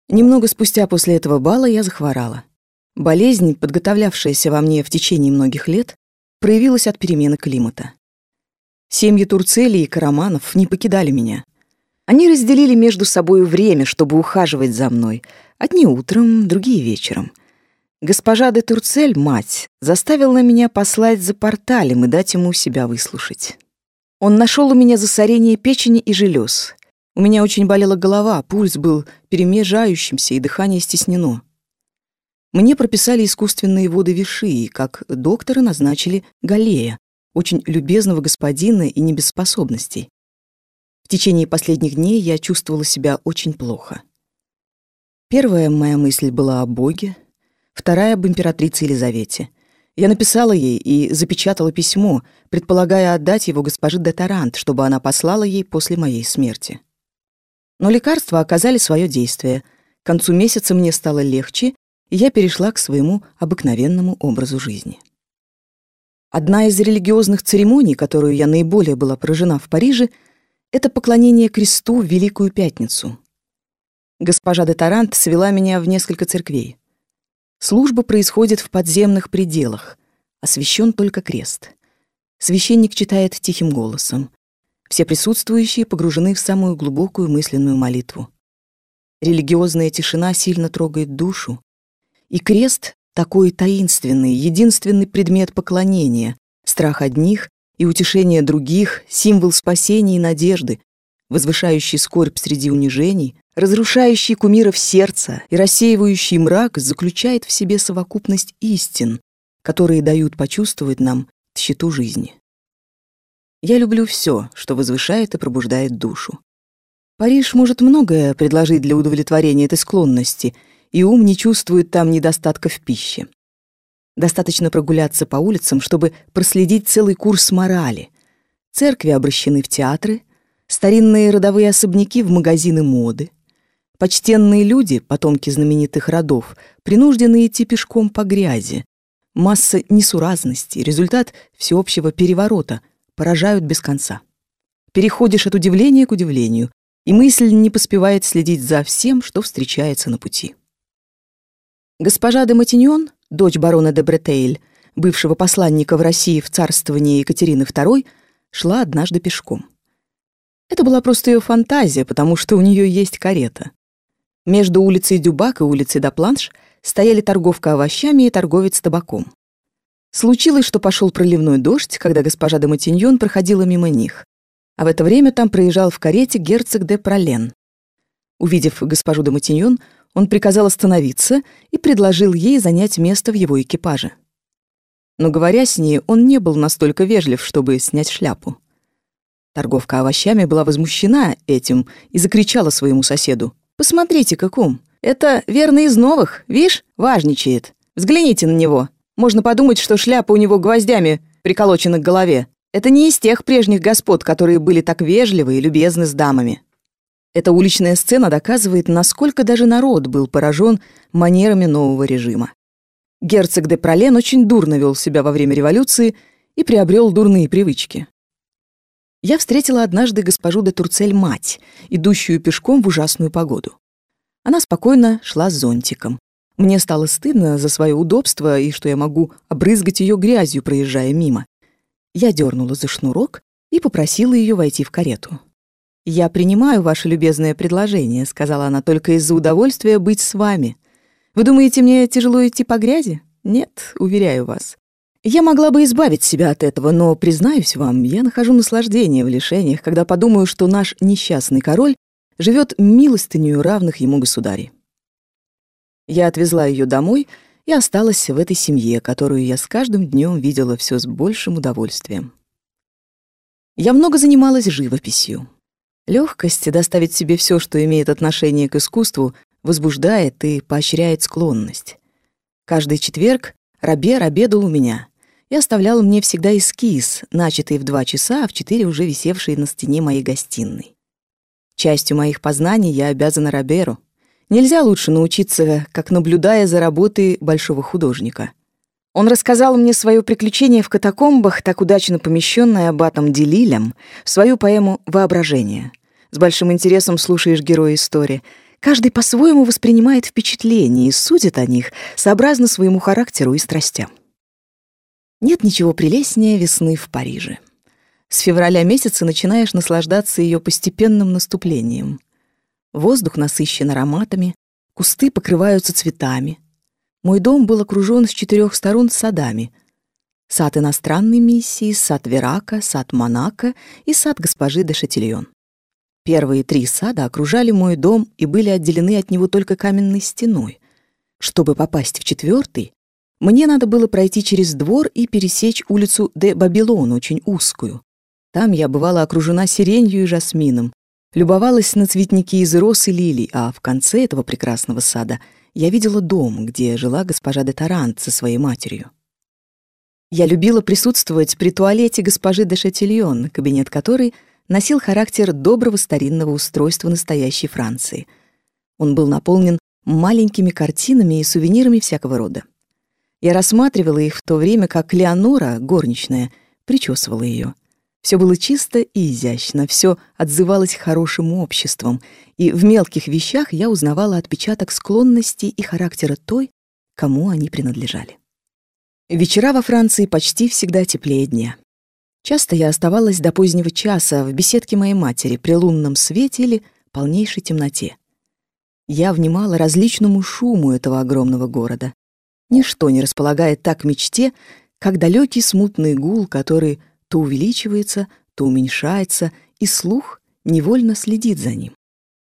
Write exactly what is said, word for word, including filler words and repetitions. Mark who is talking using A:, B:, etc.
A: Немного спустя после этого бала я захворала. Болезнь, подготовлявшаяся во мне в течение многих лет, проявилась от перемены климата. Семьи Турцелли и Караманов не покидали меня. Они разделили между собой время, чтобы ухаживать за мной. Одни утром, другие вечером. Госпожа де Турцель, мать, заставила меня послать за Порталем и дать ему себя выслушать. Он нашел у меня засорение печени и желез. У меня очень болела голова, пульс был перемежающимся и дыхание стеснено. Мне прописали искусственные воды Виши, как докторы назначили Галлея, очень любезного господина и не без способностей. В течение последних дней я чувствовала себя очень плохо. Первая моя мысль была о Боге, вторая — об императрице Елизавете. Я написала ей и запечатала письмо, предполагая отдать его госпоже де Тарант, чтобы она послала ей после моей смерти. Но лекарства оказали свое действие. К концу месяца мне стало легче, и я перешла к своему обыкновенному образу жизни. Одна из религиозных церемоний, которую я наиболее была поражена в Париже, это поклонение кресту в Великую Пятницу. Госпожа де Тарант свела меня в несколько церквей. Служба происходит в подземных пределах, освящен только крест. Священник читает тихим голосом. Все присутствующие погружены в самую глубокую мысленную молитву. Религиозная тишина сильно трогает душу, и крест — такой таинственный, единственный предмет поклонения, страх одних и утешение других, символ спасения и надежды, возвышающий скорбь среди унижений, разрушающий кумиров сердца и рассеивающий мрак, заключает в себе совокупность истин, которые дают почувствовать нам тщету жизни. Я люблю все, что возвышает и пробуждает душу. Париж может многое предложить для удовлетворения этой склонности, и ум не чувствует там недостатка в пище. Достаточно прогуляться по улицам, чтобы проследить целый курс морали. Церкви обращены в театры, старинные родовые особняки в магазины моды. Почтенные люди, потомки знаменитых родов, принуждены идти пешком по грязи. Масса несуразностей, результат всеобщего переворота, поражают без конца. Переходишь от удивления к удивлению, и мысль не поспевает следить за всем, что встречается на пути. Госпожа де Матиньон, дочь барона де Бретейль, бывшего посланника в России в царствовании Екатерины второй, шла однажды пешком. Это была просто ее фантазия, потому что у нее есть карета. Между улицей Дюбак и улицей Дапланш стояли торговка овощами и торговец табаком. Случилось, что пошел проливной дождь, когда госпожа де Матиньон проходила мимо них, а в это время там проезжал в карете герцог де Пролен. Увидев госпожу де Матиньон, он приказал остановиться и предложил ей занять место в его экипаже. Но, говоря с ней, он не был настолько вежлив, чтобы снять шляпу. Торговка овощами была возмущена этим и закричала своему соседу: «Посмотрите-ка, кум, это верно из новых, вишь, важничает. Взгляните на него. Можно подумать, что шляпа у него гвоздями приколочена к голове. Это не из тех прежних господ, которые были так вежливы и любезны с дамами». Эта уличная сцена доказывает, насколько даже народ был поражен манерами нового режима. Герцог де Пролен очень дурно вел себя во время революции и приобрел дурные привычки. Я встретила однажды госпожу де Турцель мать, идущую пешком в ужасную погоду. Она спокойно шла с зонтиком. Мне стало стыдно за свое удобство и что я могу обрызгать ее грязью, проезжая мимо. Я дернула за шнурок и попросила ее войти в карету. «Я принимаю ваше любезное предложение», — сказала она, — «только из-за удовольствия быть с вами. Вы думаете, мне тяжело идти по грязи? Нет, уверяю вас. Я могла бы избавить себя от этого, но, признаюсь вам, я нахожу наслаждение в лишениях, когда подумаю, что наш несчастный король живет милостынею равных ему государей». Я отвезла ее домой и осталась в этой семье, которую я с каждым днем видела все с большим удовольствием. Я много занималась живописью. Легкость доставить себе все, что имеет отношение к искусству, возбуждает и поощряет склонность. Каждый четверг Робер обедал у меня и оставлял мне всегда эскиз, начатый в два часа, а в четыре уже висевший на стене моей гостиной. Частью моих познаний я обязана Роберу. Нельзя лучше научиться, как наблюдая за работой большого художника. Он рассказал мне свое приключение в катакомбах, так удачно помещенное аббатом Делилем, в свою поэму «Воображение». С большим интересом слушаешь героя истории. Каждый по-своему воспринимает впечатления и судит о них сообразно своему характеру и страстям. Нет ничего прелестнее весны в Париже. С февраля месяца начинаешь наслаждаться ее постепенным наступлением. Воздух насыщен ароматами, кусты покрываются цветами. Мой дом был окружен с четырех сторон садами. Сад иностранной миссии, сад Верака, сад Монако и сад госпожи де Шатильон. Первые три сада окружали мой дом и были отделены от него только каменной стеной. Чтобы попасть в четвертый, мне надо было пройти через двор и пересечь улицу де Бабилон, очень узкую. Там я бывала окружена сиренью и жасмином, любовалась на цветники из роз и лилий, а в конце этого прекрасного сада я видела дом, где жила госпожа де Тарант со своей матерью. Я любила присутствовать при туалете госпожи де Шатильон, кабинет которой носил характер доброго старинного устройства настоящей Франции. Он был наполнен маленькими картинами и сувенирами всякого рода. Я рассматривала их в то время, как Леонора, горничная, причесывала ее. Все было чисто и изящно, все отзывалось хорошим обществом, и в мелких вещах я узнавала отпечаток склонности и характера той, кому они принадлежали. Вечера во Франции почти всегда теплее дня. Часто я оставалась до позднего часа в беседке моей матери при лунном свете или полнейшей темноте. Я внимала различному шуму этого огромного города. Ничто не располагает так к мечте, как далекий смутный гул, который то увеличивается, то уменьшается, и слух невольно следит за ним.